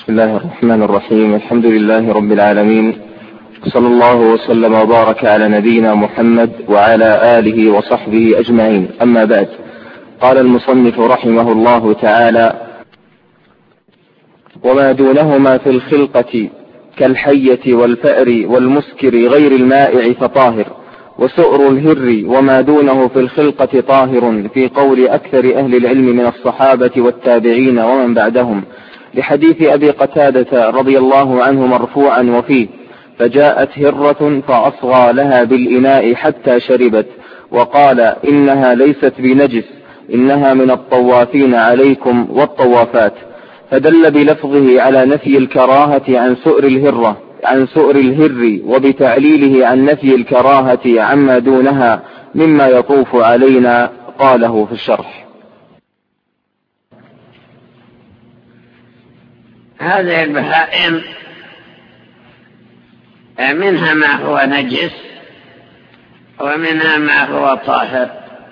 بسم الله الرحمن الرحيم. الحمد لله رب العالمين، صلى الله وسلم وبارك على نبينا محمد وعلى آله وصحبه أجمعين. أما بعد، قال المصنف رحمه الله تعالى: وما دونهما في الخلقة كالحية والفأر والمسكر غير المائع فطاهر، وسؤر الهر وما دونه في الخلقة طاهر، في قول أكثر أهل العلم من الصحابة والتابعين ومن بعدهم، لحديث أبي قتادة رضي الله عنه مرفوعا وفيه: فجاءت هرة فأصغى لها بالإناء حتى شربت، وقال: إنها ليست بنجس، إنها من الطوافين عليكم والطوافات. فدل بلفظه على نفي الكراهة عن سؤر الهر وبتعليله عن نفي الكراهة عما دونها مما يطوف علينا. قاله في الشرح. هذه البهائم منها ما هو نجس ومنها ما هو طاهر.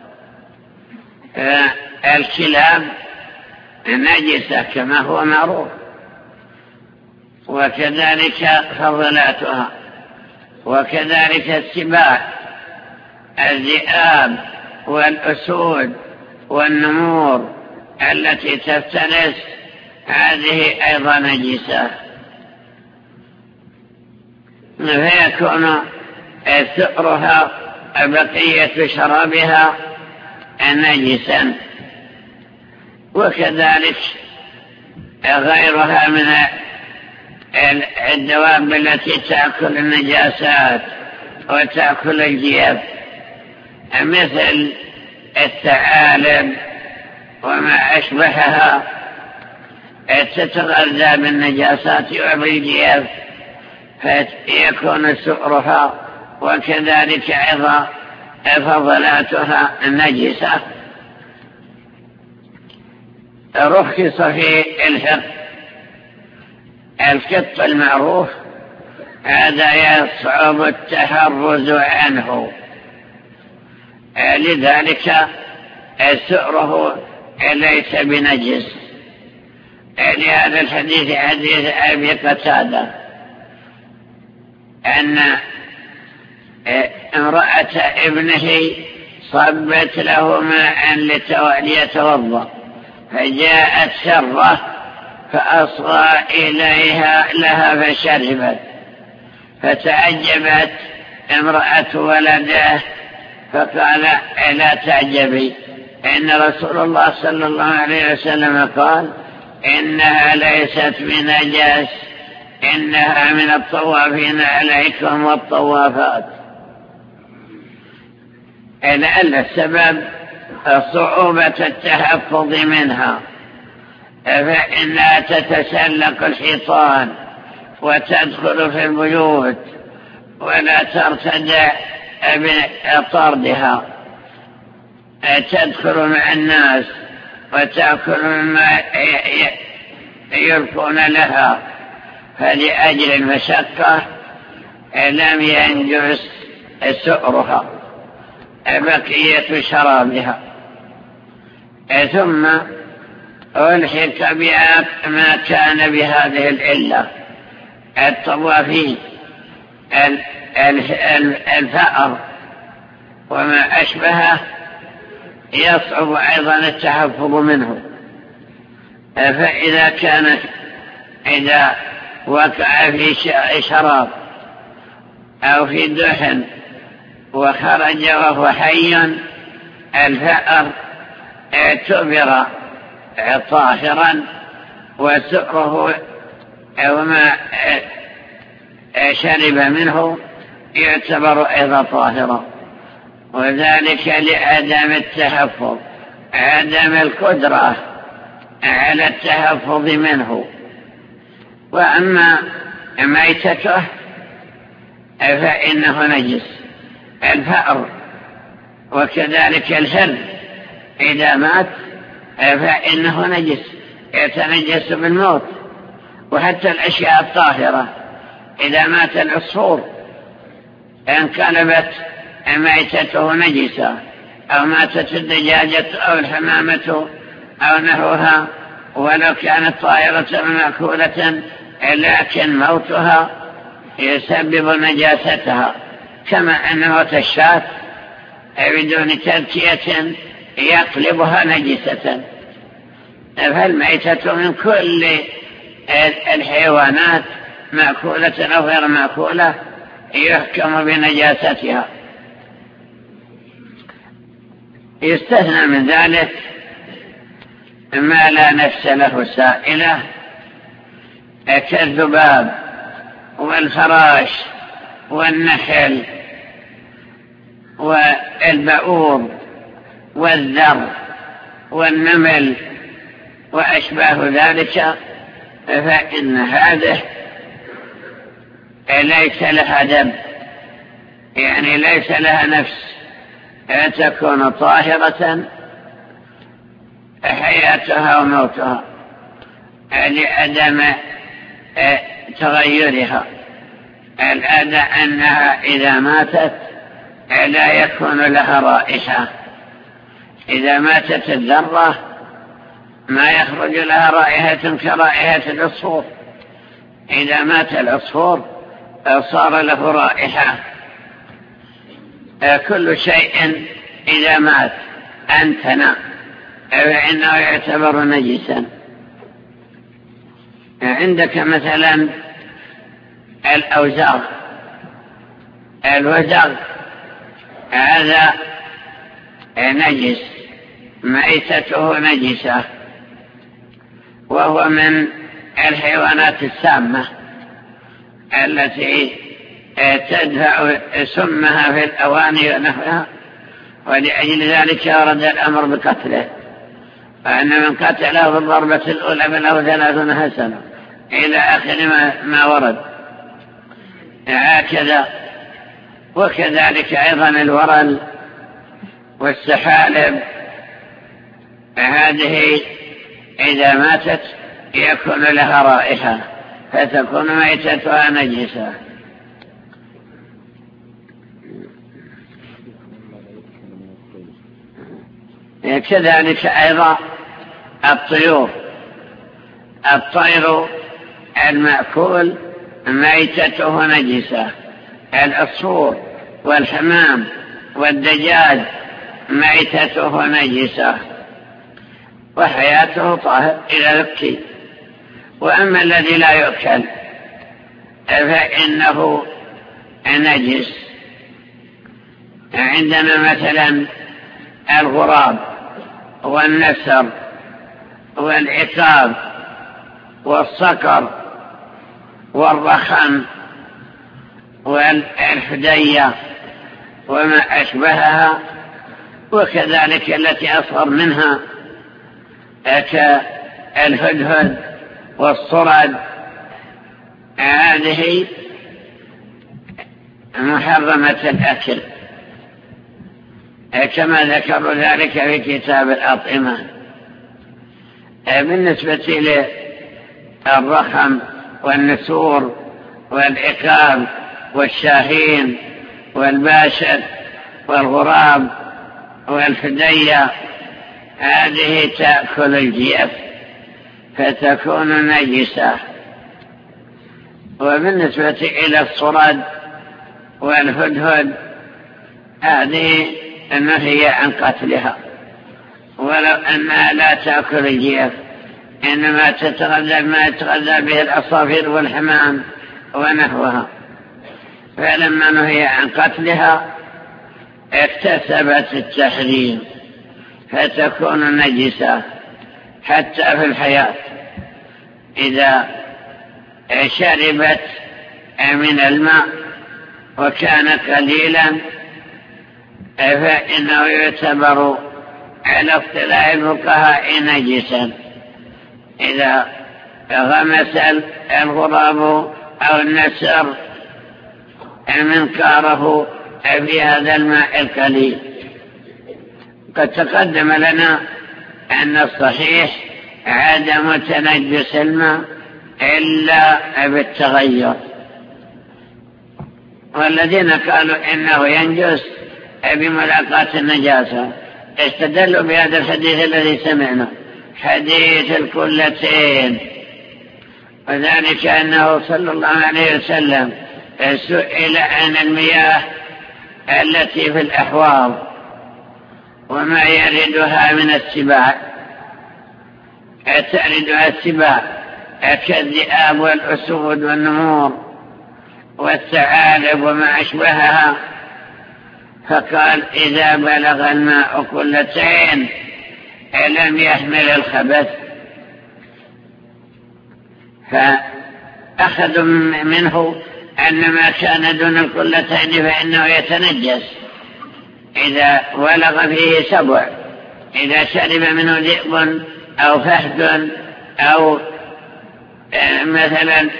الكلاب نجسة كما هو معروف، وكذلك فضلاتها، وكذلك السباع، الذئاب والأسود والنمور التي تفترس، هذه أيضا نجسة، فيكون ثأرها بقية شرابها نجسا، وكذلك غيرها من الدواب التي تأكل النجاسات وتأكل الجيف، مثل الثعالب وما أشبهها، تتغذى بالنجاسات وبالجيف، فيكون سؤرها وكذلك أيضا فضلاتها نجسة. رخص في الحق القط المعروف، هذا يصعب التحرز عنه، لذلك سؤره ليس بنجس، لهذا الحديث حديث أبي قتادة أن امرأة ابنه صبت له ماء ليتوضأ، فجاءت سرة فأصغى لها فشربت، فتعجبت امرأة ولده فقال: لا تعجبي، إن رسول الله صلى الله عليه وسلم قال: إنها ليست بنجس، إنها من الطوافين عليكم والطوافات. لأن السبب صعوبة التحفظ منها، فإنها تتسلق الحيطان وتدخل في البيوت ولا ترتدع بطردها، تدخل مع الناس وتأكل مما يلقون لها، فلأجل المشقة لم ينجس سؤرها بقية شرابها. ثم ألحق بها ما كان بهذه العلة: الطوافين، الفأر وما أشبهه يصعب أيضا التحفظ منه، إذا وقع في شراب أو في دحن وخرج وهو حي، الفأر اعتبر طاهرا، وسؤره وما شرب منه يعتبر أيضا طاهرا، وذلك لعدم التحفظ، عدم القدرة على التحفظ منه. وأما ميتته فإنه نجس، الفأر وكذلك الهر إذا مات فإنه نجس، يتنجس بالموت. وحتى الأشياء الطاهرة إذا مات العصفور انقلبت ميتته نجسة، أو ماتت الدجاجة أو الحمامة أو نحوها، ولو كانت طائرة مأكولة لكن موتها يسبب نجاستها، كما أن موت الشاة بدون تذكية يقلبها نجسة. فالميتة من كل الحيوانات مأكولة أو غير مأكولة يحكم بنجاستها. يستثنى من ذلك ما لا نفس له سائلة كالذباب والفراش والنحل والبعوض والذر والنمل وأشباه ذلك، فإن هذه ليس لها دم، يعني ليس لها نفس تكون طاهرة حياتها وموتها لعدم تغيرها. الأدى أنها إذا ماتت لا يكون لها رائحة. إذا ماتت الذرة ما يخرج لها رائحة كرائحة العصفور. إذا مات العصفور صار له رائحة. كل شيء إذا مات أنتنى فإنه يعتبر نجسا. عندك مثلا الأوزاغ، الوزغ هذا نجس، ميتته نجسة، وهو من الحيوانات السامة التي تدفع سمها في الأواني ونحوها، ولأجل ذلك ورد الأمر بقتله، فأن من قتله بالضربة الأولى فله 30 حسنة إلى آخر ما ورد. هكذا وكذلك أيضا الورل والسحالب، هذه إذا ماتت يكون لها رائحة فتكون ميتتها نجسة. كذلك أيضا الطير المأكول ميتته نجسة، العصفور والحمام والدجاج ميتته نجسة وحياته طاهر إلى ذكي. وأما الذي لا يؤكل فإنه نجس. عندنا مثلا الغراب والنسر والعقاب والصقر والرخم والحدية وما أشبهها، وكذلك التي أصغر منها كالهدهد والصرد، هذه محرمة الأكل كما ذكروا ذلك في كتاب الأطعمة. بالنسبة للرخم والنسور والعقاب والشاهين والباشر والغراب والفدية، هذه تأكل الجيف فتكون نجسة. وبالنسبة إلى الصرد والهدهد هذه النهي عن قتلها، ولو أنها لا تأكل الجيف إنما تتغذى ما يتغذى به العصافير والحمام ونحوها، فلما نهي عن قتلها اكتسبت التحريم فتكون نجسة حتى في الحياة. إذا شربت من الماء وكان قليلا فإنه يعتبر على اصطلاح الفقهاء نجسا. إذا غمس الغراب أو النسر منقاره في هذا الماء القليل. قد تقدم لنا أن الصحيح عدم تنجس الماء إلا بالتغير، والذين قالوا إنه ينجس بملاقاة النجاسة استدلوا بهذا الحديث الذي سمعنا، حديث الكلتين. وذلك أنه صلى الله عليه وسلم سئل عن المياه التي في الأحواض وما يردها من السباع. تردها السباع كالذئاب والأسود والنمور والثعالب وما أشبهها، فقال إذا بلغ الماء كلتين لم يحمل الخبث. فأخذوا منه أن ما كان دون الكلتين فإنه يتنجس إذا ولغ فيه سبع، إذا شرب منه ذئب أو فهد أو مثلا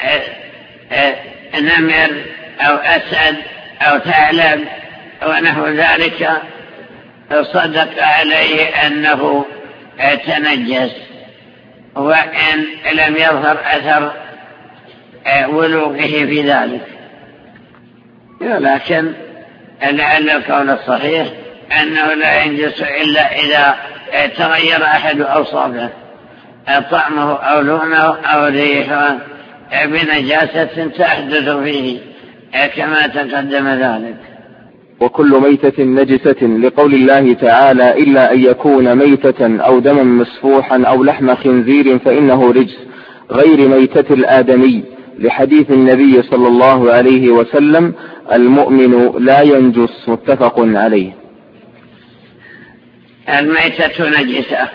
نمر أو أسد أو ثعلب ونحو ذلك صدق عليه أنه تنجس وإن لم يظهر أثر ولوغه في ذلك. لكن لعل القول الصحيح أنه لا ينجس إلا إذا تغير أحد أوصافه، طعمه أو لونه أو ريحه بنجاسة تحدث فيه كما تقدم ذلك. وكل ميتة نجسة لقول الله تعالى إلا أن يكون ميتة أو دما مسفوحا أو لحم خنزير فإنه رجس غير ميتة الآدمي، لحديث النبي صلى الله عليه وسلم المؤمن لا ينجس، متفق عليه. الميتة نجسة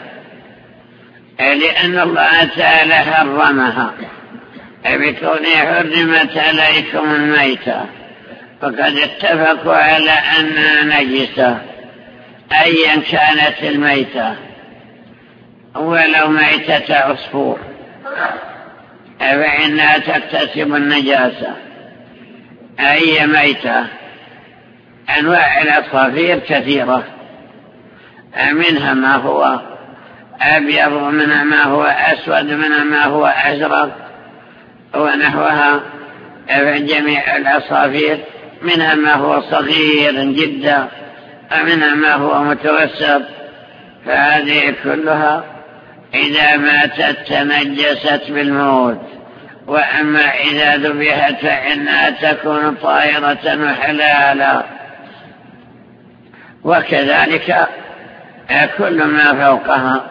لأن الله تعالى حرمها بكونه حرمت عليكم الميتة، فقد اتفقوا على أنها نجسة أيا كانت الميتة، ولو ميتة عصفور فإنها تكتسب النجاسة. أي ميتة، أنواع العصافير كثيرة، منها ما هو أبيض ومنها ما هو أسود ومنها ما هو أزرق ونحوها. جميع العصافير منها ما هو صغير جدا ومنها ما هو متوسط، فهذه كلها إذا ماتت تنجست بالموت. وأما إذا ذبحت فإنها تكون طاهرة وحلالا. وكذلك كل ما فوقها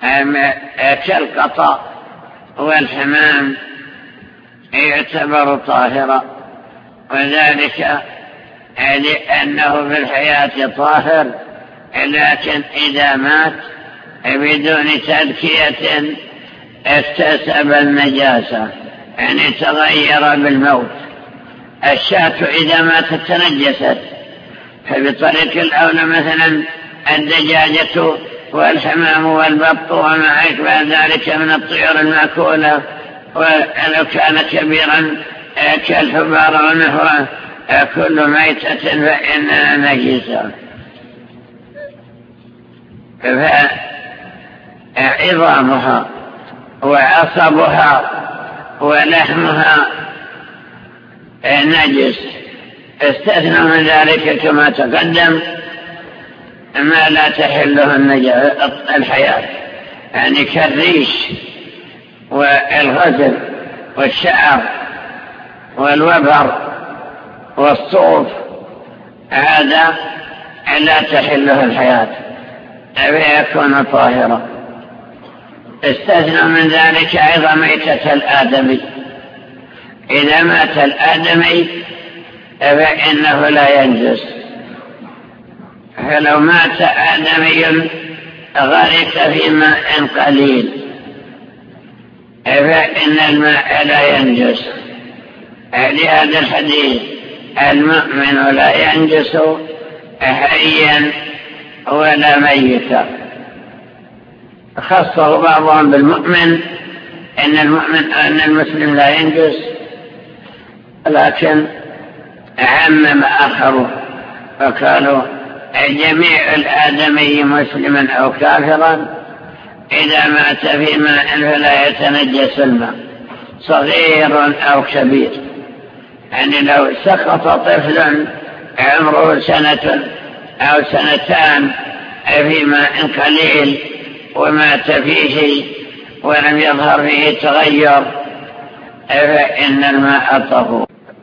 كالقطا والحمام يعتبر طاهرا، وذلك لأنه في الحياة طاهر، لكن إذا مات بدون تذكية اكتسب النجاسة، يعني تغير بالموت. الشاة إذا ماتت تنجست، فبطريق الأولى مثلا الدجاجة والحمام والبط وما أشبه ذلك من الطيور المأكولة، ولو كان كبيرا كالحبار ونحوه، كل ميتة فإنها نجسة. فعظامها وعصبها ولحمها نجس، استثنى من ذلك كما تقدم ما لا تحله الحياة، يعني كالريش والغزل والشعر والوبر والصوف، هذا لا تحله الحياة فيكون طاهرا. استثنى من ذلك أيضا ميتة الآدمي، إذا مات الآدمي فإنه لا ينجس. فلو مات آدمي غرق في ماء قليل فإن الماء لا ينجس، لهذا الحديث المؤمن لا ينجس حيا ولا ميتا. خصه بعضهم بالمؤمن أن المسلم لا ينجس، لكن عمم آخر فقالوا جميع الآدمي مسلما أو كافرا إذا مات في ماء فلا يتنجس الماء، صغير أو كبير. يعني لو سقط طفل عمره سنة أو سنتان في ماء قليل ومات فيه شيء ولم يظهر فيه تغير فإن الماء طهور.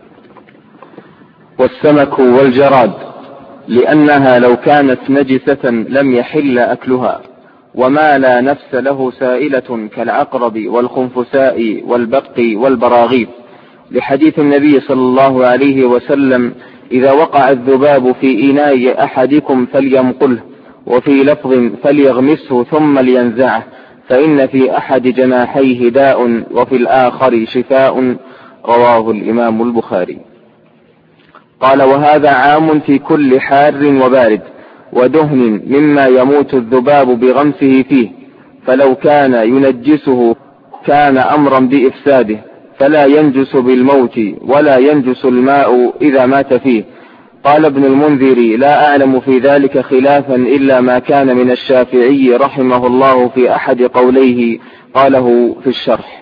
والسمك والجراد لأنها لو كانت نجسة لم يحل أكلها، وما لا نفس له سائلة كالعقرب والخنفساء والبق والبراغيث، لحديث النبي صلى الله عليه وسلم: إذا وقع الذباب في إناء أحدكم فليمقله، وفي لفظ فليغمسه ثم لينزعه، فإن في أحد جناحيه داء وفي الآخر شفاء. رواه الإمام البخاري. قال: وهذا عام في كل حار وبارد ودهن مما يموت الذباب بغمسه فيه، فلو كان ينجسه كان أمرا بإفساده، فلا ينجس بالموت ولا ينجس الماء إذا مات فيه. قال ابن المنذر: لا أعلم في ذلك خلافا إلا ما كان من الشافعي رحمه الله في أحد قوليه قاله في الشرح.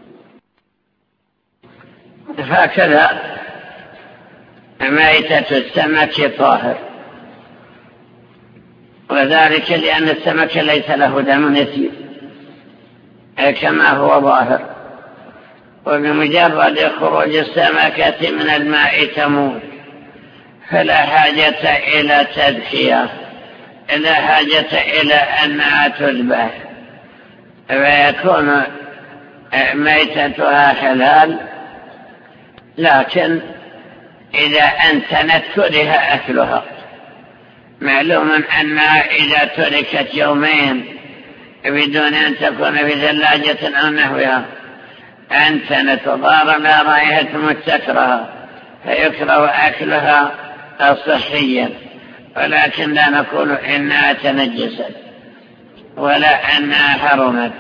هكذا ميتة السمك طاهر، وذلك لأن السمك ليس له دم يسير كما هو ظاهر، وبمجرد خروج السمكة من الماء تموت، فلا حاجة إلى تدحية، لا حاجة إلى أنها تذبح، فيكون ميتتها حلال. لكن إذا أنتنت كره أكلها. معلوم أنها إذا تركت يومين بدون أن تكون في ثلاجة أو نحوها أنتنت وضار لا رائحة مستكرهة، فيكره أكلها صحيا، ولكن لا نقول إنها تنجست ولا أنها حرمت.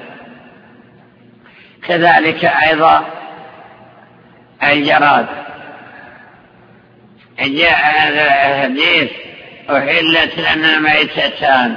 كذلك أيضا الجراد، جاء هذا الحديث: أحلت لنا ميتتان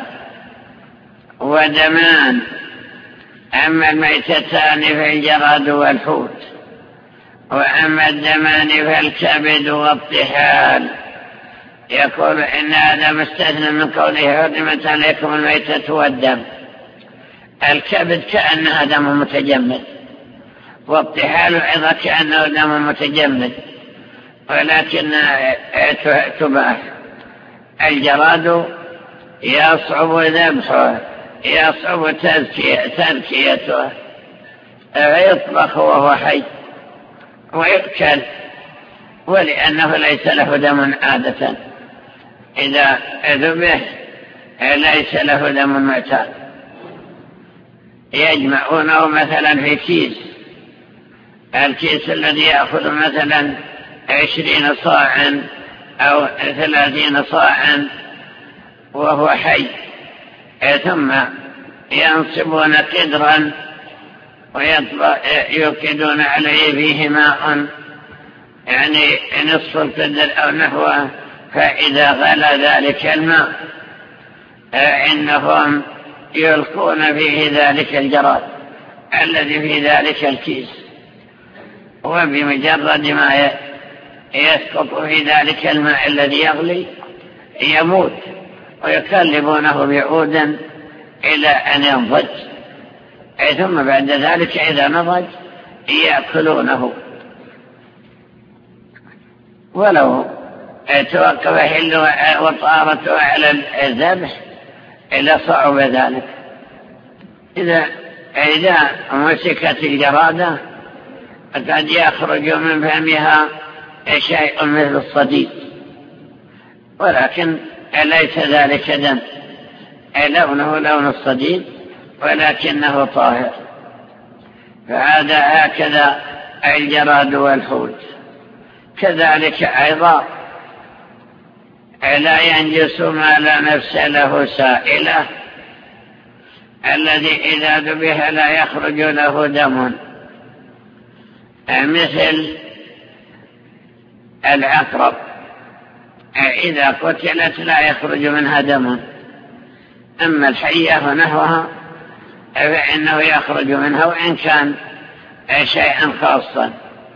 ودمان، أما الميتتان فالجراد والحوت، وأما الدمان فالكبد والطحال. يقول إن هذا مستثنى من قوله: حرمت عليكم الميتة والدم. الكبد كأنها دم متجمد، والطحال أيضا كأنه دم متجمد، ولكن تباح. الجراد يصعب ذبحه، يصعب تذكيته، فيطبخ وهو حي ويؤكل، ولأنه ليس له دم عادة، إذا ذبح ليس له دم معتاد. يجمعونه مثلا في كيس، الكيس الذي يأخذ مثلا 20 صاعا أو 30 صاعا وهو حي، ثم ينصبون قدرا ويوقدون عليه فيه ماء، يعني نصف القدر أو نحوه، فإذا غلى ذلك الماء إنهم يلقون فيه ذلك الجراد الذي في ذلك الكيس، وبمجرد ما يسقط في ذلك الماء الذي يغلي يموت، ويقلبونه بعودا إلى أن ينضج، ثم بعد ذلك إذا نضج يأكلونه. ولو توقف حل وطارته على الذبح إلا صعب ذلك. إذا مسكت الجرادة قد يخرج من فمها شيء مثل الصديد، ولكن ليس ذلك دم، لونه لون الصديد ولكنه طاهر. فهذا هكذا الجراد والحوت. كذلك أيضا لا ينجس ما لا نفس له سائلة، الذي إذا ذبح لا يخرج له دم، مثل العقرب إذا قتلت لا يخرج منها دم، أما الحية ونحوها فإنه يخرج منها وإن كان شيئا خاصا.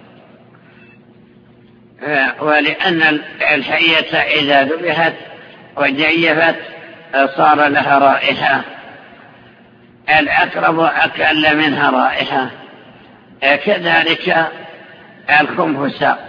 ولأن الحية إذا ذبحت وجيفت صار لها رائحة، العقرب أقل منها رائحة. كذلك الخنفساء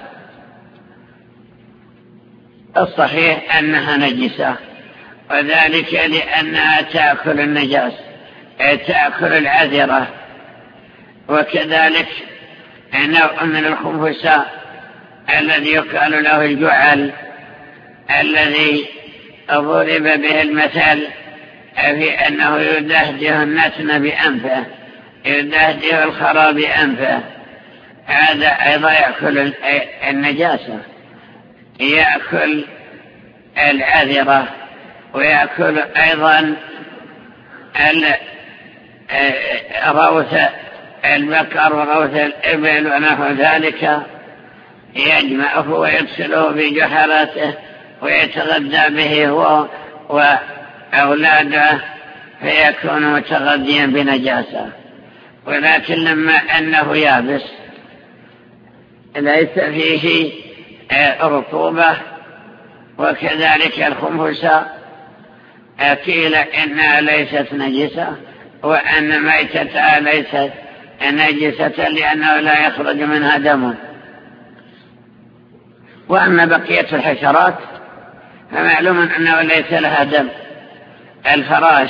الصحيح أنها نجسة، وذلك لأنها تأكل النجاس، تأكل العذرة. وكذلك نوع من الخنفساء الذي يقال له الجعل، الذي ضرب به المثل في أنه يدهده النتن بأنفه، يدهده الخرى بأنفه، هذا أيضا يأكل النجاسة، يأكل العذرة، ويأكل أيضا روث البقر وروث الإبل ونحو ذلك، يجمعه ويغسله بجحراته ويتغذى به هو وأولاده، فيكون متغذيا بنجاسة. ولكن لما أنه يابس ليس فيه رطوبة، وكذلك الخنفساء قيل إنها ليست نجسة، وأن ميتتها ليست نجسة لأنه لا يخرج منها دم. وأما بقية الحشرات فمعلوم أنه ليس لها دم، الفراش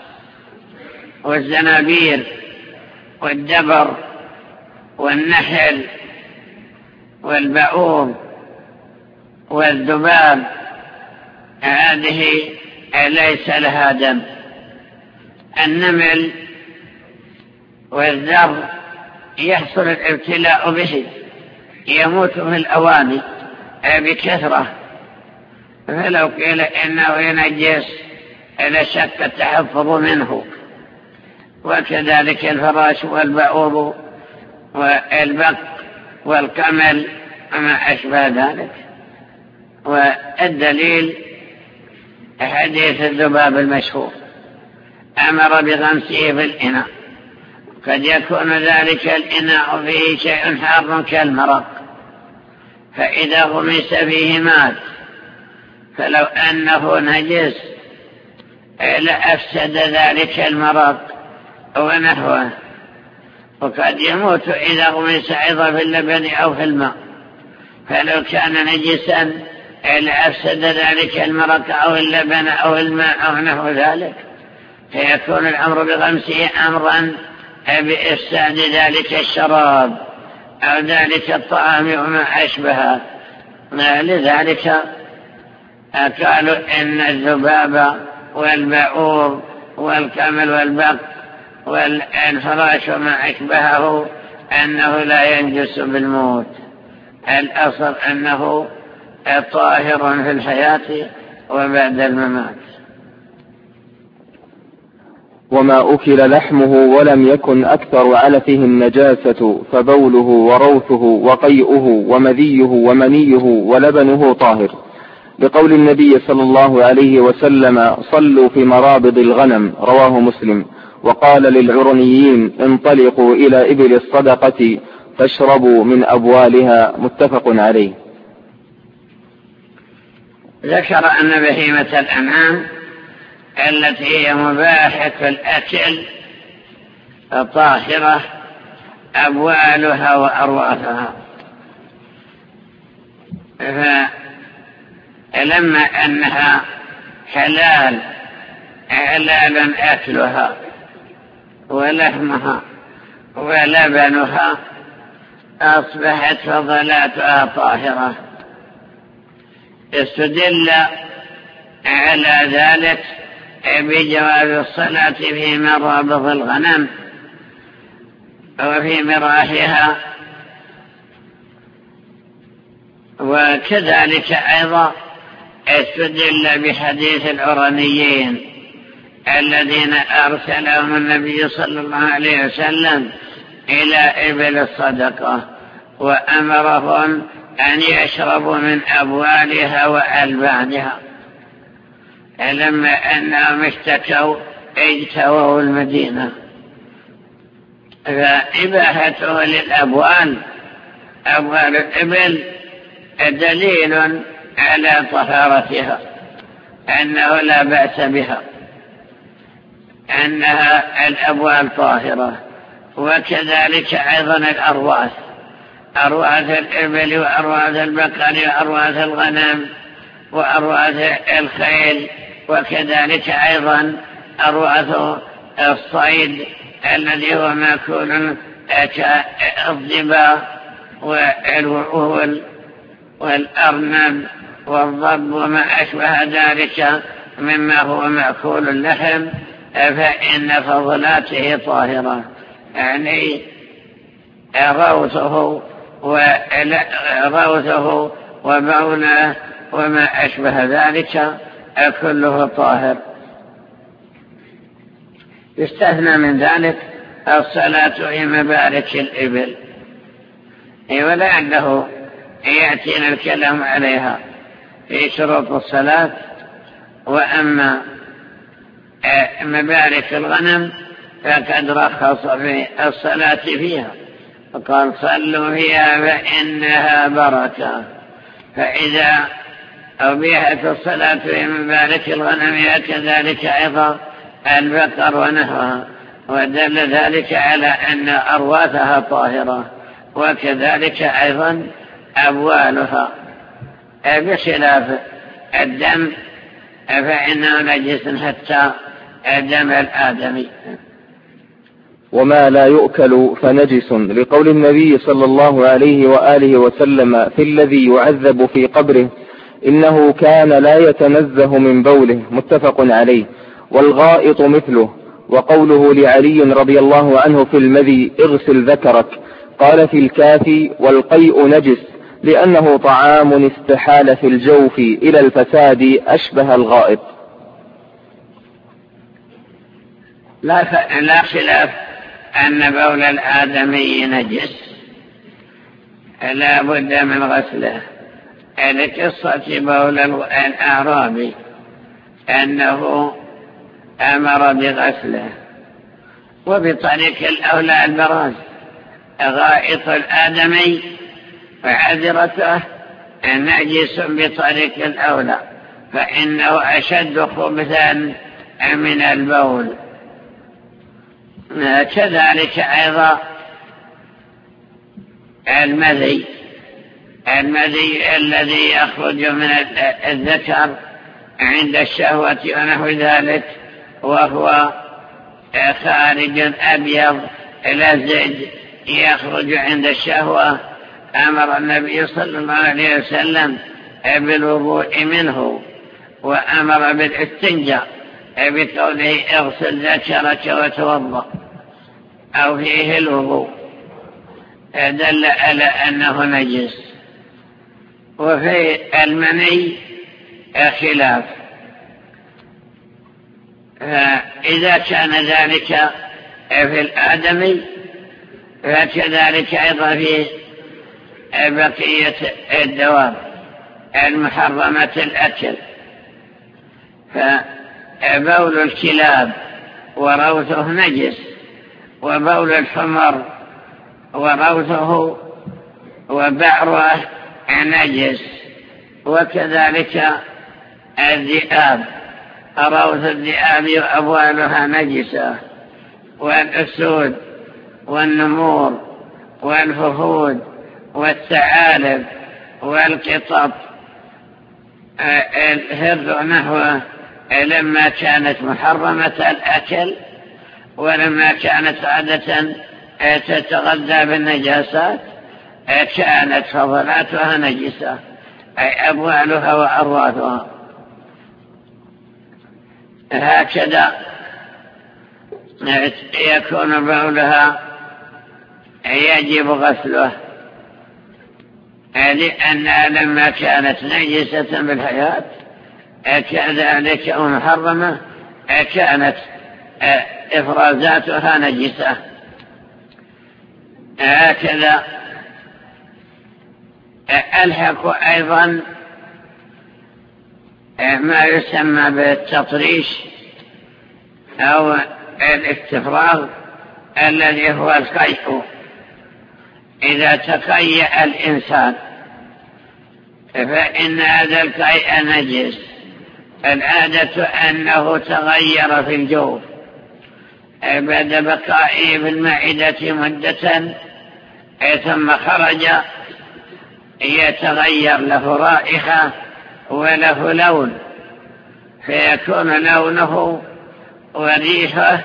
والزنابير والدبر والنحل والبعوض والذباب، هذه ليس لها دم. النمل والذر يحصل الابتلاء به، يموت في الأواني بكثرة، فلو قيل إنه ينجس لشك التحفظ منه. وكذلك الفراش والبعوض والبق والقمل وما أشبه ذلك. والدليل حديث الذباب المشهور أمر بغمسه في الإناء، قد يكون ذلك الإناء فيه شيء حار كالمرق، فإذا غمس فيه مات، فلو أنه نجس لأفسد ذلك المرق ونحوه، وقد يموت إذا غمس أيضا في اللبن أو في الماء، فلو كان نجسا لأفسد ذلك المرق أو اللبن أو الماء أو نحو ذلك، فيكون الأمر بغمسه أمرا بإفساد ذلك الشراب أو ذلك الطعام وما أشبه. لذلك قالوا إن الذباب والبعوض والكمل والبق والفراش وما أشبهه أنه لا ينجس بالموت، الأصل أنه طاهر في الحياة وبعد الممات. وما أكل لحمه ولم يكن أكثر علفه النجاسة فبوله وروثه وقيئه ومذيه ومنيه ولبنه طاهر، بقول النبي صلى الله عليه وسلم: صلوا في مرابض الغنم، رواه مسلم. وقال للعرنيين: انطلقوا إلى إبل الصدقة فاشربوا من أبوالها، متفق عليه. ذكر أن بهيمة الأنعام التي هي مباحة الأكل طاهرة أبوالها وأرواثها، فلما أنها حلال أكلها ولحمها ولبنها أصبحت فضلاتها طاهرة. استدل على ذلك بجواز الصلاة في مرابض الغنم وفي مراحها، وكذلك أيضا استدل بحديث العرنيين الذين أرسلهم النبي صلى الله عليه وسلم إلى إبل الصدقة وأمرهم أن يشربوا من أبوالها وألبانها، لما أنهم اشتكوا اجتووا المدينة، فإباحته للأبوال أبوال الإبل دليل على طهارتها، أنه لا بأس بها. أنها الأبوال طاهرة. وكذلك أيضا الأرواث، أرواث الإبل وأرواث البقر وأرواث الغنم وأرواث الخيل، وكذلك أيضا أرواث الصيد الذي هو مأكول كالضباء والوعول والأرنب والضب وما أشبه ذلك مما هو مأكول اللحم، فإن فضلاته طاهرة، يعني روثه وبوله وما أشبه ذلك كله طاهر. يستثنى من ذلك الصلاة في مبارك الإبل، ولعله يأتينا الكلام عليها في شروط الصلاة. وأما مبارك الغنم فقد رخص في الصلاة فيها، وقال صلوا فيها فإنها بركة. فإذا أبيحت الصلاة في مبارك الغنم كذلك أيضا البقر ونحوها، ودل ذلك على أن أرواثها طاهرة، وكذلك أيضا أبوالها، بخلاف الدم فإنه نجس حتى دم الآدمي. وما لا يؤكل فنجس، لقول النبي صلى الله عليه وآله وسلم في الذي يعذب في قبره: إنه كان لا يتنزه من بوله، متفق عليه. والغائط مثله. وقوله لعلي رضي الله عنه في المذي: اغسل ذكرك، قال في الكافي: والقيء نجس لأنه طعام استحال في الجوف إلى الفساد أشبه الغائط. لا خلاف أن بول الآدمي نجس، لا بد من غسله. لقصة بول الأعرابي أنه أمر بغسله، وبطريق الأولى البراز. غائط الآدمي وعذرته نجس بطريق الأولى، فإنه أشد خبثا من البول. كذلك أيضا المذي الذي يخرج من الذكر عند الشهوة ونحو ذلك، وهو خارج أبيض لزج يخرج عند الشهوة، أمر النبي صلى الله عليه وسلم بالوضوء منه، وأمر بالاستنجاء بقوله: اغسل ذكرك وتوضأ، أو فيه الوضوء، دل على أنه نجس. وفي المني خلاف، فإذا كان ذلك في الآدمي فكذلك أيضا في بقية الدواب المحرمة الأكل. فبول الكلاب وروثه نجس، وبول الحمر وروثه وبعره نجس، وكذلك الذئاب، روث الذئاب وأبوالها نجسة، والأسود والنمور والفهود والثعالب والقطط الهر نحوه، لما كانت محرمة الأكل ولما كانت عادة تتغذى بالنجاسات كانت فضلاتها نجسة، أي أبوالها وأرواثها. هكذا يكون بولها يجب غسله، لأنها لما كانت نجسة بالحياة كذلك محرمة كانت إفرازاتها نجسة. هكذا ألحق أيضا ما يسمى بالتطريش أو الاستفراغ، الذي هو القيء. إذا تقيأ الإنسان فإن هذا القيء نجس، العادة أنه تغير في الجوف بعد بقائه في المعدة مدة ثم خرج يتغير له رائحة وله لون، فيكون لونه وريحه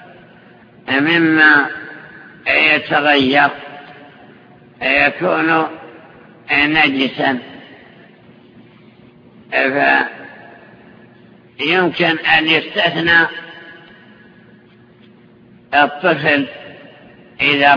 مما يتغير، يكون نجسا. فيمكن أن يستثنى الطفل إذا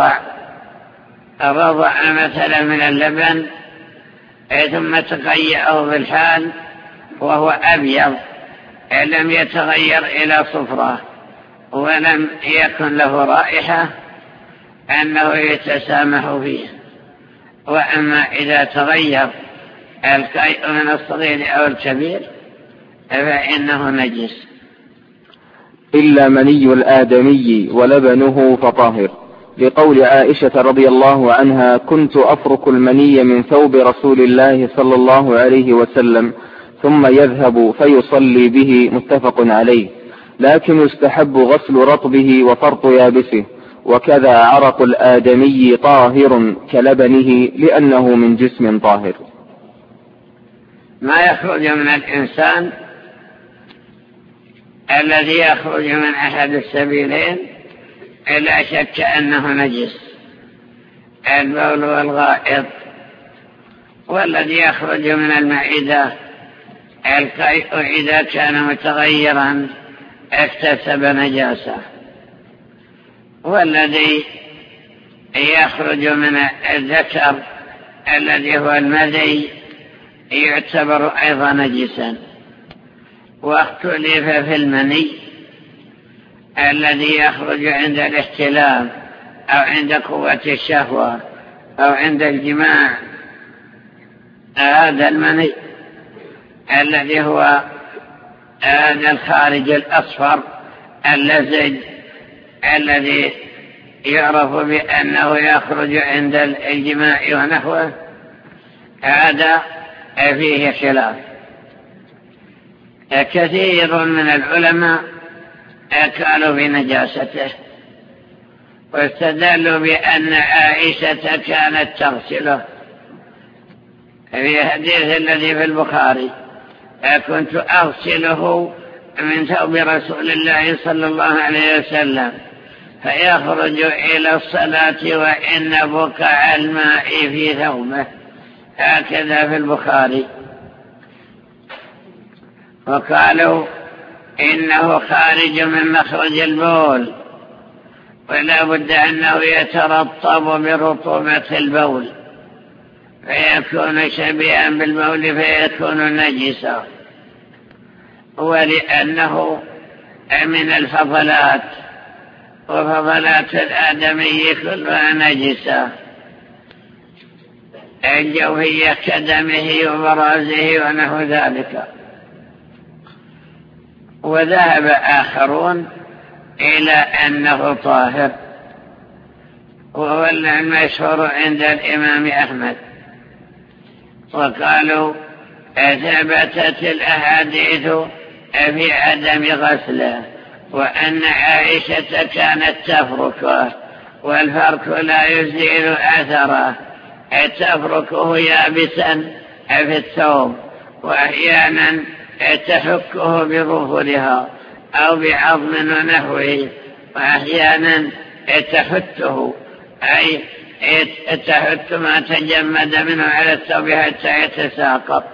رضع مثلا من اللبن ثم تقيأه بالحال وهو أبيض لم يتغير إلى صفرة ولم يكن له رائحة أنه يتسامح فيه. وأما إذا تغير القيء من الصغير أو الكبير فإنه نجس. إلا مني الآدمي ولبنه فطاهر، لقول عائشة رضي الله عنها: كنت أفرك المني من ثوب رسول الله صلى الله عليه وسلم ثم يذهب فيصلي به، متفق عليه. لكن يستحب غسل رطبه وفرط يابسه، وكذا عرق الآدمي طاهر كلبنه لأنه من جسم طاهر. ما يخرج من الإنسان الذي يخرج من أحد السبيلين لا شك أنه نجس، البول والغائط. والذي يخرج من المعدة القيء إذا كان متغيرا اكتسب نجاسة. والذي يخرج من الذكر الذي هو المذي يعتبر أيضا نجسا. واختلف في المني الذي يخرج عند الاحتلام أو عند قوة الشهوة أو عند الجماع. هذا المني الذي هو هذا الخارج الأصفر اللزج الذي يعرف بأنه يخرج عند الجماع ونحوه، هذا فيه خلاف. كثير من العلماء قالوا بنجاسته واستدلوا بأن عائشة كانت تغسله في الحديث الذي في البخاري: كنت أغسله من ثوب رسول الله صلى الله عليه وسلم فيخرج إلى الصلاة وإن بقع الماء في ثوبه. هكذا في البخاري. وقالوا إنه خارج من مخرج البول ولا بد أنه يترطب برطوبة البول فيكون شبيها بالبول فيكون نجسا، ولأنه من الفضلات وفضلات الآدمي كلها نجسة، الجوهية كدمه وبرازه ونحو ذلك. وذهب آخرون إلى أنه طاهر، وهو المشهور عند الإمام أحمد. وقالوا ثبتت الأحاديث في عدم غسله وأن عائشة كانت تفركه والفرك لا يزيل أثره، تفركه يابسا في الثوب وأحيانا تحكه بظفرها أو بعظم ونحوه، وأحيانا تحته أي تحت ما تجمد منه على الثوب حتى يتساقط.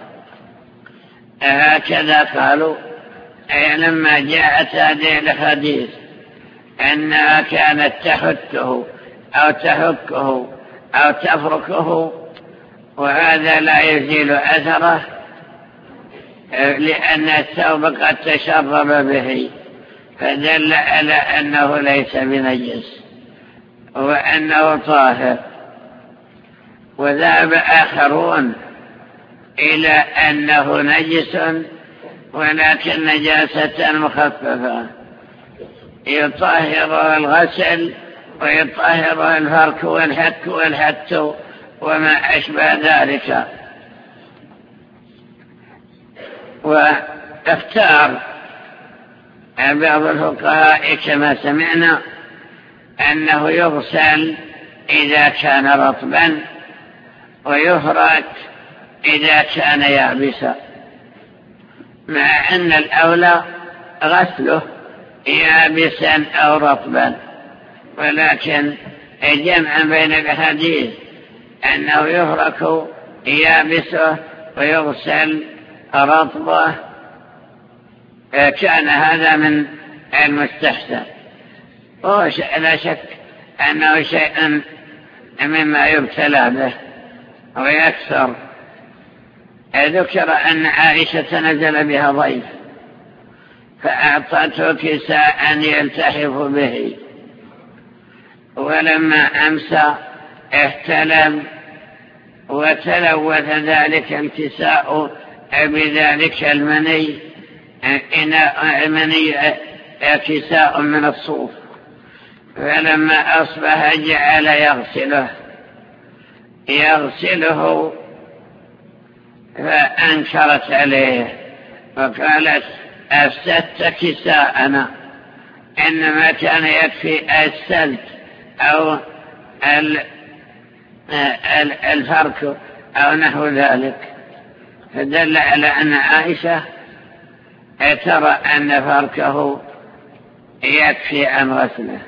هكذا قالوا أي لما جاءت هذه الحديث أنها كانت تحته أو تحكه أو تفركه، وهذا لا يزيل أثره لأن الثوب قد تشرب به، فدل على أنه ليس بنجس وأنه طاهر. وذهب آخرون إلى أنه نجس ولكن نجاسة مخففة يطهر الغسل ويطهر الفرك والحك والحت وما أشبه ذلك. واختار بعض الفقهاء كما سمعنا أنه يغسل إذا كان رطبا ويفرك إذا كان يابسا، مع أن الأولى غسله يابسا أو رطبا، ولكن جمعا بين الحديث أنه يفرك يابسه ويغسل رطبه كان هذا من المستحسن، لا شك أنه شيء مما يبتلى به ويكثر. ذكر أن عائشة نزل بها ضيف فأعطته كساء يلتحف به، ولما أمسى احتلم وتلوث ذلك الكساء بذلك المني كساء من الصوف، فلما أصبح جعل يغسله فأنكرت عليه وقالت أفسدت كساءنا، إنما كان يكفي السلت أو الفرك أو نحو ذلك، فدل على أن عائشة ترى أن فركه يكفي عن غسله.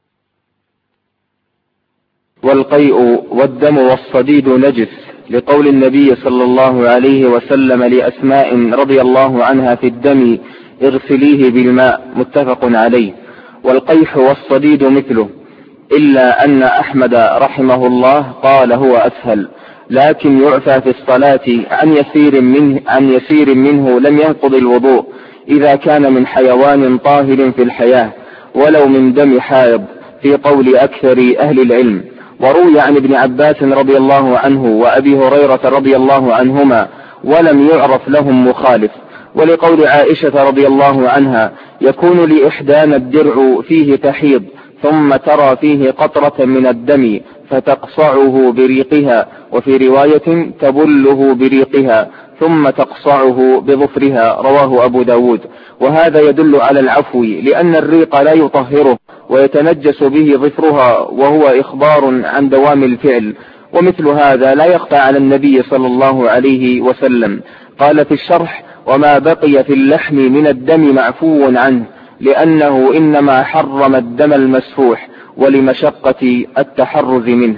والقيء والدم والصديد نجس، لقول النبي صلى الله عليه وسلم لأسماء رضي الله عنها في الدم اغسليه بالماء، متفق عليه. والقيح والصديد مثله، إلا أن أحمد رحمه الله قال هو أسهل، لكن يعفى في الصلاة عن يسير منه لم ينقض الوضوء إذا كان من حيوان طاهر في الحياة ولو من دم حائض، في قول أكثر أهل العلم. وروي عن ابن عباس رضي الله عنه وأبي هريرة رضي الله عنهما ولم يعرف لهم مخالف. ولقول عائشة رضي الله عنها يكون لإحدانا الدرع فيه تحيض ثم ترى فيه قطرة من الدم فتقصعه بريقها، وفي رواية تبله بريقها ثم تقصعه بظفرها، رواه أبو داود. وهذا يدل على العفو، لأن الريق لا يطهره ويتنجس به ظفرها، وهو إخبار عن دوام الفعل. ومثل هذا لا يخفى على النبي صلى الله عليه وسلم. قال في الشرح: وما بقي في اللحم من الدم معفو عنه، لأنه إنما حرم الدم المسفوح ولمشقة التحرز منه.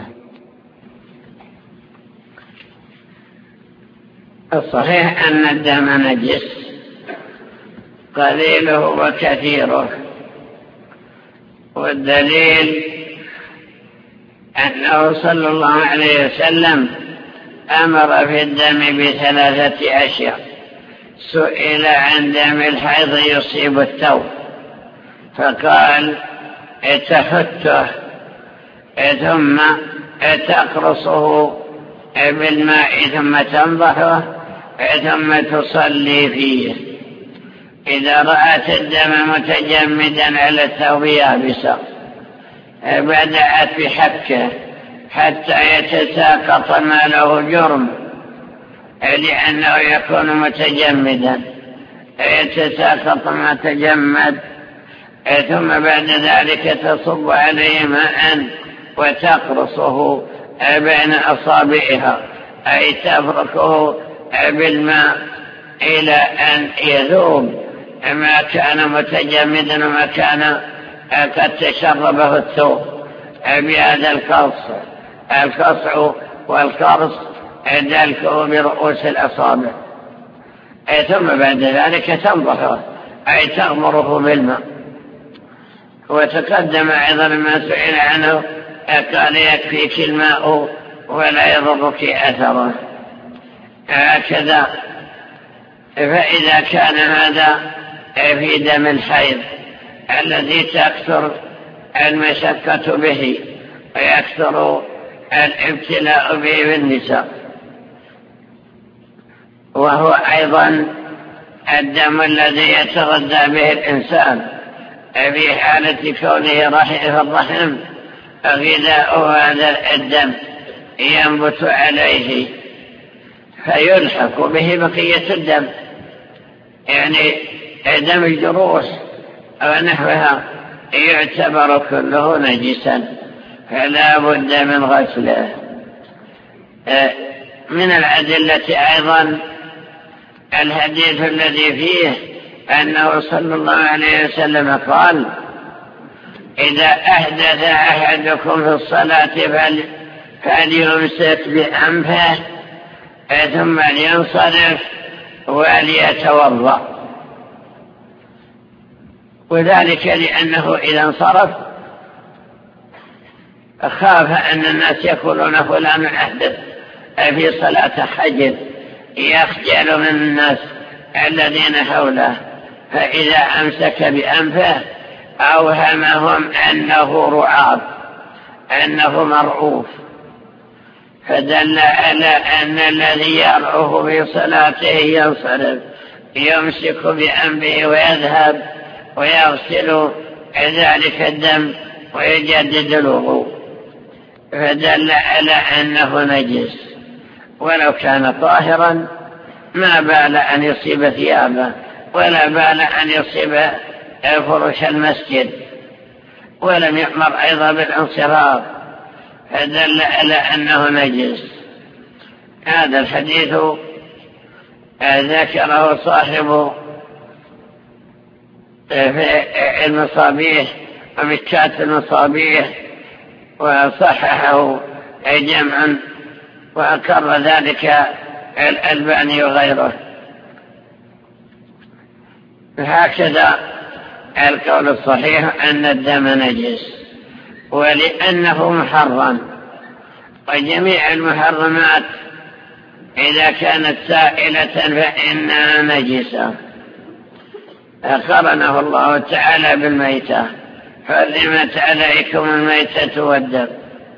الصحيح أن الدم نجس قليله وكثيره، والدليل أنه صلى الله عليه وسلم أمر في الدم ب3 أشياء. سئل عن دم الحيض يصيب الثوب فقال تحته ثم تقرصه بالماء ثم تنضحه ثم تصلي فيه. إذا رأت الدم متجمدا على الثوب يابسا بدأت بحكه حتى يتساقط ما له جرم، لأنه يكون متجمدا، يتساقط ما تجمد، ثم بعد ذلك تصب عليه ماء وتقرصه بين أصابعها، أي تفركه بالماء إلى أن يذوب ما كان متجمدا وما كان قد تشربه الثوب بهذا القصع والقرص دلكه برؤوس الأصابع، ثم بعد ذلك تنضحه أي تغمره بالماء. وتقدم أيضا ما سئل عنه قال يكفيك الماء ولا يضرك أثره، هكذا. فإذا كان هذا في دم الحيض الذي تكثر المشقة به ويكثر الابتلاء به بالنساء، وهو أيضا الدم الذي يتغذى به الإنسان في حالة كونه رحم الرحم، غذاء هذا الدم ينبت عليه فيلحق به بقية الدم، يعني دم الجروح أو نحوها يعتبر كله نجسا، فلا بد من غسله. من الأدلة أيضا الحديث الذي فيه أنه صلى الله عليه وسلم قال: إذا أحدث أحدكم في الصلاة فليمسك بأنفه ثم لينصرف وليتوضأ. وذلك لأنه إذا انصرف خاف أن الناس يقولون فلان أحدث في صلاة حجر، يخجل من الناس الذين حوله، فإذا أمسك بأنفه أوهمهم أنه رعاف، أنه مرعوف، فدل على أن الذي يرعوه في صلاته ينصرف يمسك بأنفه ويذهب ويغسل ذلك الدم ويجدد الوضوء، فدل على أنه نجس. ولو كان طاهرا ما بال أن يصيب ثيابه ولا بال أن يصيب فرش المسجد، ولم يأمر أيضا بالانصراف، فدل على أنه نجس. هذا الحديث ذكره صاحب في المصابيح ومكات المصابيح وصححه جمعا، وأقر ذلك الألباني وغيره. هكذا القول الصحيح أن الدم نجس، ولأنه محرم، وجميع المحرمات إذا كانت سائلة فإنها نجسة. قرنه الله تعالى بالميتة: حرمت عليكم الميتة والدم.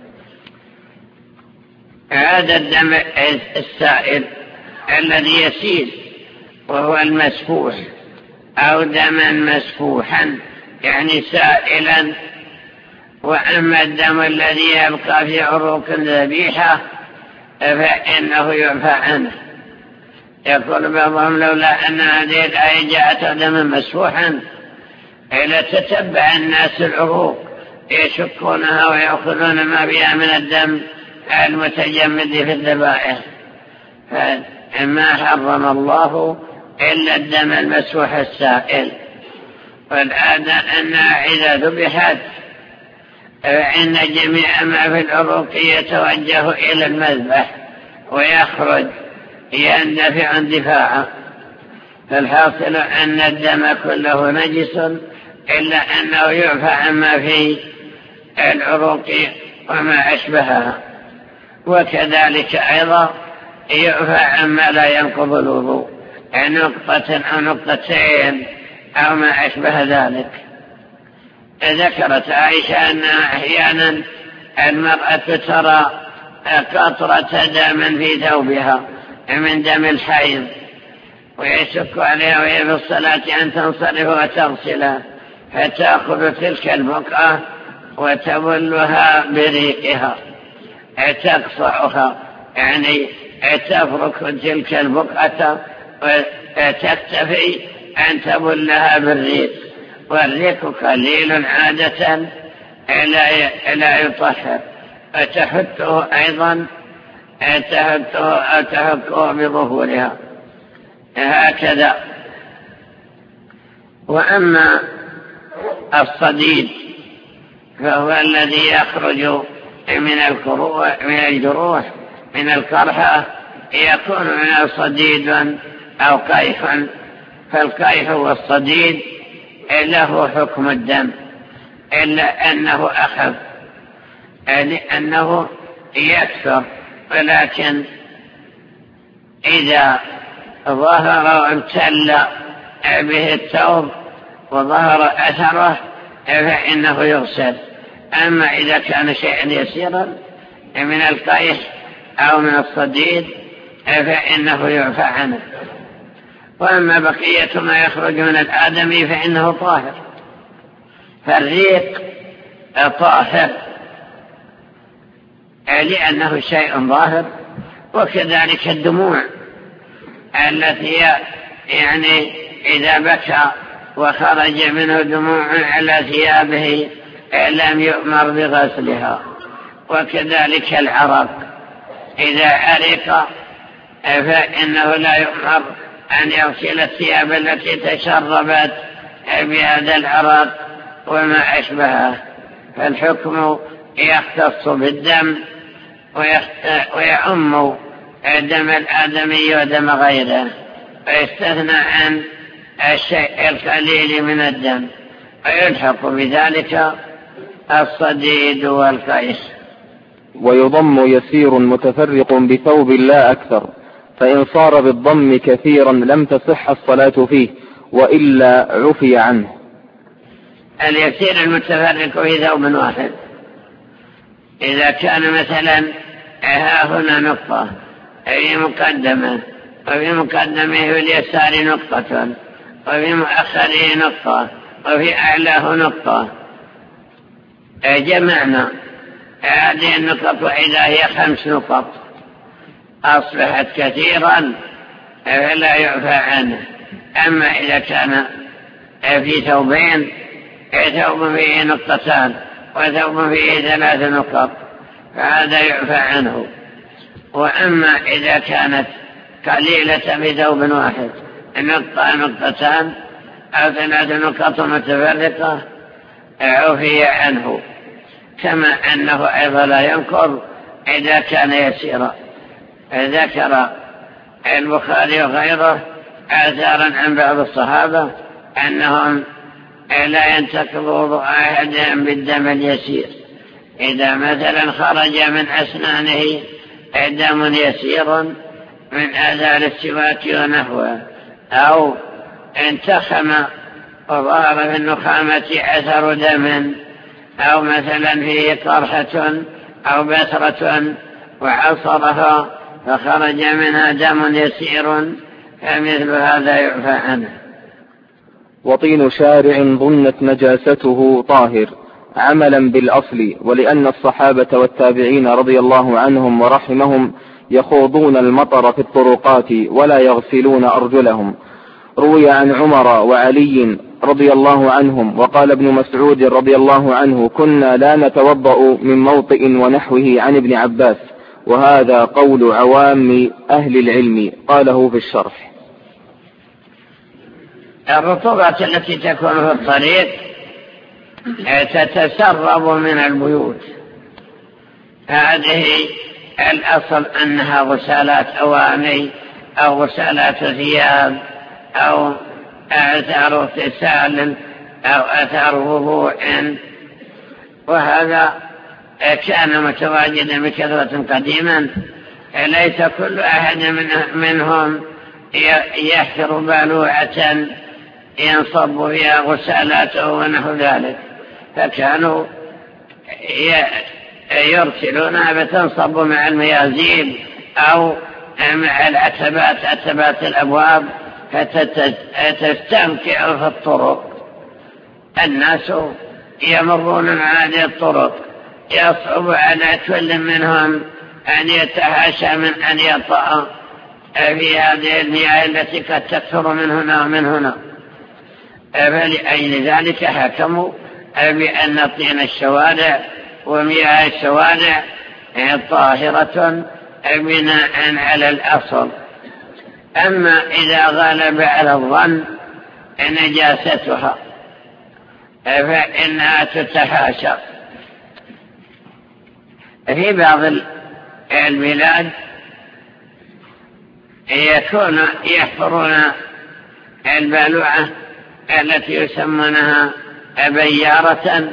هذا الدم السائل الذي يسيل وهو المسفوح، أو دما مسفوحا يعني سائلا. وأما الدم الذي يبقى في عروق الذبيحة فإنه يعفى عنه. يقول بعضهم: لولا أن هذه الآية جاءت دما مسفوحا لتتبع الناس العروق يشكونها ويأخذون ما بها من الدم المتجمد في الذبائح. فما حرم الله إلا الدم المسفوح السائل. والعادة أنها إذا ذبحت فإن جميع ما في العروق يتوجه إلى المذبح ويخرج يندفع اندفاعا. فالحاصل أن الدم كله نجس إلا أنه يعفى عما في العروق وما أشبهها، وكذلك أيضا يعفى عما لا ينقض الوضوء، نقطة أو نقطتين أو ما أشبه ذلك. ذكرت عائشة أن أحيانا المرأة ترى قطرة دم في ثوبها من دم الحيض، ويشك عليها وهي في الصلاة أن تنصرف وتغسلها، فتأخذ تلك البقعة وتبلها بريقها، تقصعها يعني تفرك تلك البقعة وتكتفي أن تبلها بالريق. والريق قليل عادة لا يطهر، فتحته أيضا تحكه بظهورها هكذا. وأما الصديد فهو الذي يخرج من الجروح من القرحة، يكون من صديد أو قيح. فالقيح والصديد له حكم الدم، إلا أنه أخف لأنه يكثر، ولكن إذا ظهر وامتل به الثوب وظهر أثره فإنه يغسل. أما إذا كان شيئا يسيرا من القيح أو من الصديد فإنه يعفى عنه. وأما بقية ما يخرج من الآدمي فإنه طاهر. فالريق طاهر لأنه شيء ظاهر، وكذلك الدموع التي يعني إذا بكى وخرج منه دموع على ثيابه لم يؤمر بغسلها. وكذلك العرق إذا عرق فإنه لا يؤمر أن يغسل الثياب التي تشربت بهذا العرق وما أشبهه. فالحكم يختص بالدم ويعم دم الآدمي ودم غيره، ويستثنى عن الشيء القليل من الدم، ويلحق بذلك الصديد والقيس. ويضم يسير متفرق بثوب لا أكثر، فإن صار بالضم كثيرا لم تصح الصلاة فيه وإلا عفي عنه. اليسير المتفرق في ثوب واحد إذا كان مثلا ها هنا نقطة في مقدمة، وفي مقدمه اليسار نقطة، وفي مؤخره نقطة، وفي أعلاه نقطة، جمعنا هذه النقط وإذا هي 5 نقط أصبحت كثيرا فلا يعفى عنه. أما إذا كان في ثوبين، ثوب فيه نقطتان وثوب فيه 3 نقط، فهذا يعفى عنه. وأما إذا كانت قليلة في ثوب واحد، نقطة نقطتان أو 3 نقط متفرقة، عفي عنه. كما أنه أيضا لا ينكر إذا كان يسيرا. ذكر البخاري وغيره آثارا عن بعض الصحابة أنهم لا ينتقض وضوء أحدهم بالدم اليسير. إذا مثلا خرج من أسنانه دم يسير من آثار السواك ونحوه، أو انتخم وظهر في النخامة أثر دم، أو مثلا فيه قرحة أو بثرة وعصرها فخرج منها دم يسير، فمثل هذا يعفى عنه. وطين شارع ظنت نجاسته طاهر عملا بالأصل، ولأن الصحابة والتابعين رضي الله عنهم ورحمهم يخوضون المطر في الطرقات ولا يغسلون أرجلهم. روي عن عمر وعلي رضي الله عنهم، وقال ابن مسعود رضي الله عنه: كنا لا نتوضأ من موطئ ونحوه عن ابن عباس، وهذا قول عوام أهل العلم. قاله في الشرح. الرطوبة التي تكون في الطريق تتسرب من البيوت، هذه الأصل أنها غسالات أواني أو غسالات ثياب أو أثار اغتسال أو أثار وضوء، وهذا كان متواجدا بكثرة قديما. ليس كل أحد منهم يحفر بالوعة ينصب فيها غسالاته ونحو ذلك، فكانوا يرسلونها فتنصب مع الميازيب أو مع عتبات الأبواب فتستمتع في الطرق. الناس يمرون مع هذه الطرق، يصعب على كل منهم أن يتحاشى من أن يطأ في هذه المياه التي قد تكثر من هنا ومن هنا. فلأجل ذلك حكموا بأن طين الشوارع ومياه الشوارع طاهرة بناء على الأصل. أما إذا غلب على الظن نجاستها فإنها تتحاشى. في بعض البلاد يحفرون البالوعة التي يسمونها بيارة،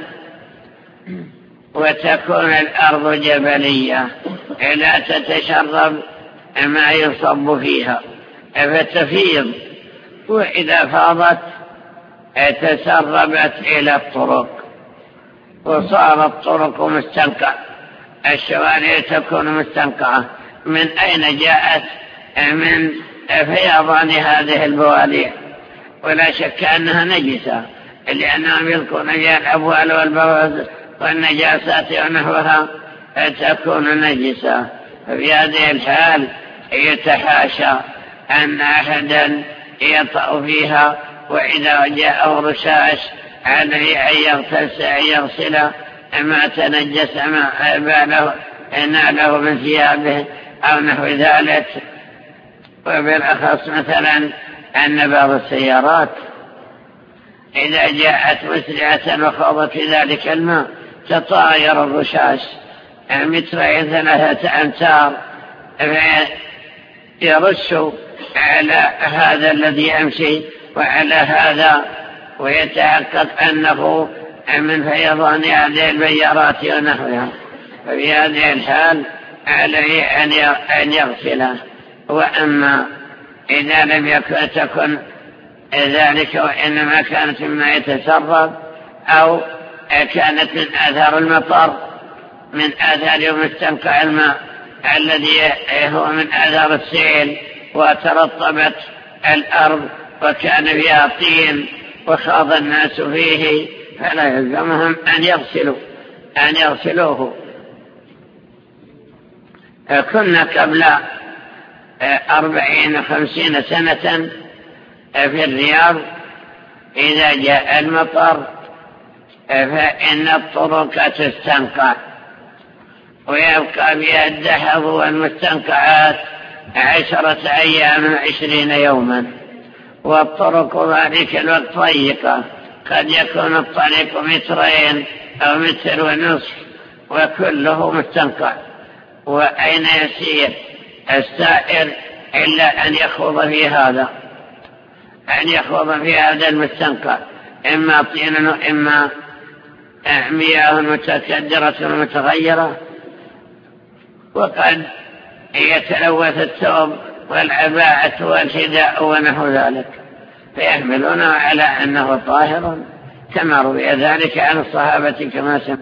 وتكون الأرض جبلية لا تتشرب ما يصب فيها فتفيض، وإذا فاضت تسربت إلى الطرق وصارت الطرق مستنقعة، الشوارع تكون مستنقعة. من أين جاءت؟ من فيضان هذه البواليع، ولا شك أنها نجسة، لأنهم يلقون فيها الأبوال والبواز والنجاسات ونحوها فتكون نجسة. ففي هذه الحال يتحاشى أن أحدا يطأ فيها وإذا جاءه رشاش عليه أن يغسل ما تنجس ناله من ثيابه أو نحو ذلك. وبالأخص مثلا أن بعض السيارات إذا جاءت مسرعة وخاضت في ذلك الماء تطاير الرشاش مترين 3 أمتار، يرش على هذا الذي يمشي وعلى هذا، ويتحقق أنه من فيضان هذه البيارات ونحوها. ففي هذه الحال عليه أن يغسله. وأما إذا لم تكن ذلك وإنما كانت مما يتسرب أو كانت من آثار المطر، من آثار يوم استنقع الماء الذي هو من آثار السيل، وترطبت الأرض وكان فيها طين وخاض الناس فيه، فلا يلزمهم أن يغسلوه. كنا قبل 40-50 سنة في الرياض إذا جاء المطر فإن الطرق تستنقع ويبقى بها الدحض والمستنقعات 10 أيام 20 يوما، والطرق ذلك الوقت ضيقة، قد يكون الطريق 2 أو 1.5 وكله مستنقع. وأين يسير السائر إلا أن يخوض في هذا المستنقع، إما طين وإما مياه متكدرة ومتغيرة، وقد يتلوث الثوب والعباءة والحذاء ونحو ذلك، فيحملونه على أنه طاهر كما روي ذلك عن الصحابة كما سمع.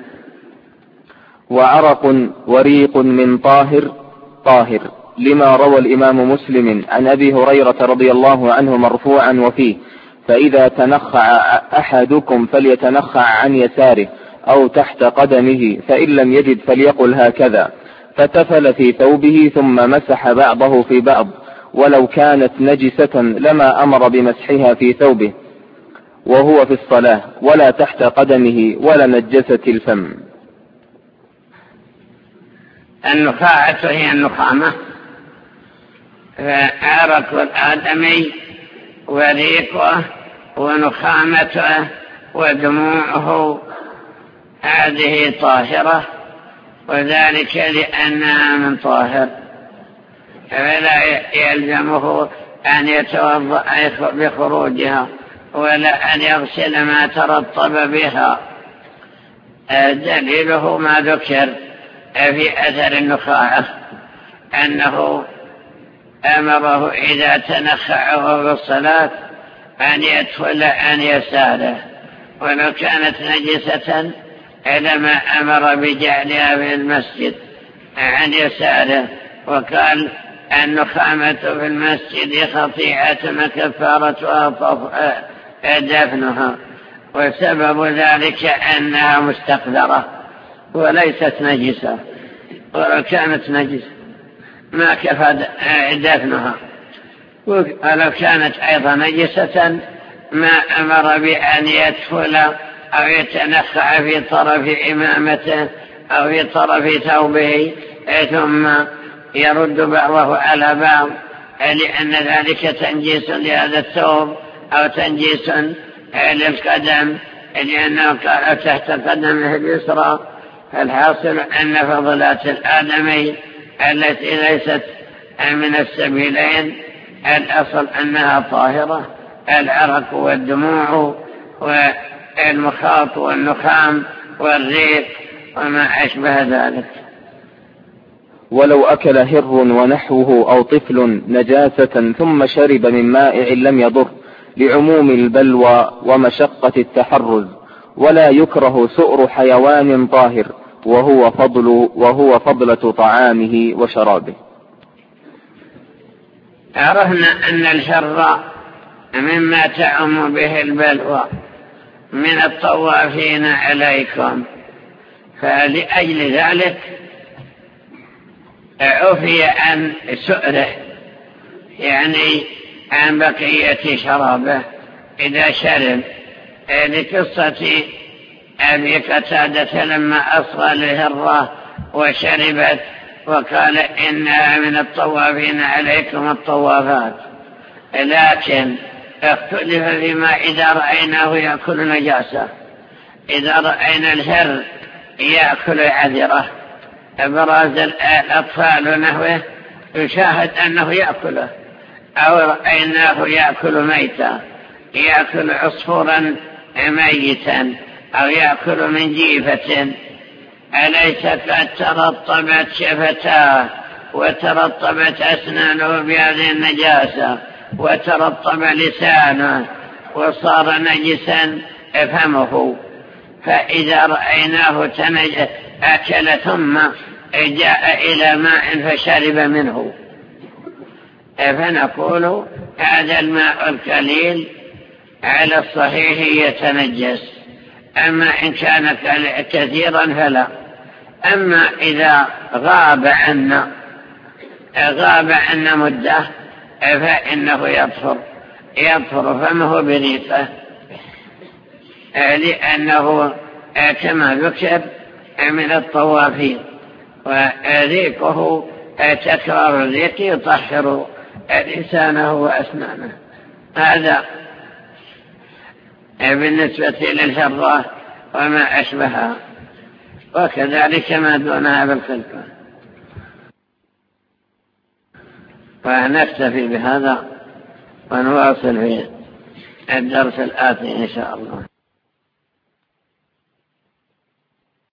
وعرق وريق من طاهر لما روى الإمام مسلم عن أبي هريرة رضي الله عنه مرفوعا وفيه: فإذا تنخع أحدكم فليتنخع عن يساره أو تحت قدمه، فإن لم يجد فليقل هكذا، فتفل في ثوبه ثم مسح بعضه في بعض، ولو كانت نجسة لما أمر بمسحها في ثوبه وهو في الصلاة، ولا تحت قدمه ولا نجسة الفم. النخاعة هي النخامة، عرق الآدمي وريقه ونخامته ودموعه هذه طاهرة، وذلك لأنها من طاهر، فلا يلزمه أن يتوضأ بخروجها ولا أن يغسل ما ترطب بها. دليله ما ذكر في أثر النخاعة أنه أمره إذا تنخع وهو بالصلاة أن يدخل عن يساره، ولو كانت نجسة لما أمر بجعلها في المسجد عن يساره، وقال النخامة في المسجد خطيئة كفارتها دفنها، وسبب ذلك أنها مستقذرة وليست نجسة، ولو كانت نجسة ما كفى دفنها، ولو كانت أيضا نجسة ما أمر بأن يدخل أو يتنخع في طرف إمامته أو في طرف ثوبه ثم يرد بعضه على بعض، لأن ذلك تنجيس لهذا الثوب أو تنجيس للقدم، لأنه قال تحت قدمه اليسرى. فالحاصل أن فضلات الآدمي التي ليست من السبيلين الأصل أنها طاهرة، العرق والدموع والمخاط والنخام والريق وما أشبه ذلك. ولو أكل هر ونحوه أو طفل نجاسة ثم شرب من مائع لم يضر، لعموم البلوى ومشقة التحرز، ولا يكره سؤر حيوان طاهر، وهو فضلة طعامه وشرابه. عرفنا أن الهر مما تعم به البلوى من الطوافين عليكم، فلأجل ذلك عفي عن سؤره، يعني عن بقية شرابه، إذا شرب، لقصة أبي قتادة لما أصغى الهرة وشربت وقال إنها من الطوافين عليكم الطوافات، لكن اختلف فيما إذا رأيناه يأكل نجاسة. إذا رأينا الهر يأكل عذرة براز الأطفال نحوه يشاهد أنه يأكله، أو رأيناه يأكل ميتا، يأكل عصفورا ميتا، أو يأكل من جيفة، أليس قد ترطبت شفتاه وترطبت أسنانه بهذه النجاسة وترطب لسانه وصار نجسا فمه، فإذا رأيناه أكل ثم جاء إلى ماء فشرب منه، فنقول هذا الماء القليل على الصحيح يتنجس، أما إن كان كثيرا فلا. أما إذا غاب عنا مدة فإنه يطهر فمه بريقه، لأنه كما ذكر من الطوافين، وريقه تكرار الريق يطهر لسانه وأسنانه. هذا بالنسبة للهرة وما أشبهها، وكذلك ما دونها بالخلقة. ونكتفي بهذا ونواصل في الدرس الآتي إن شاء الله.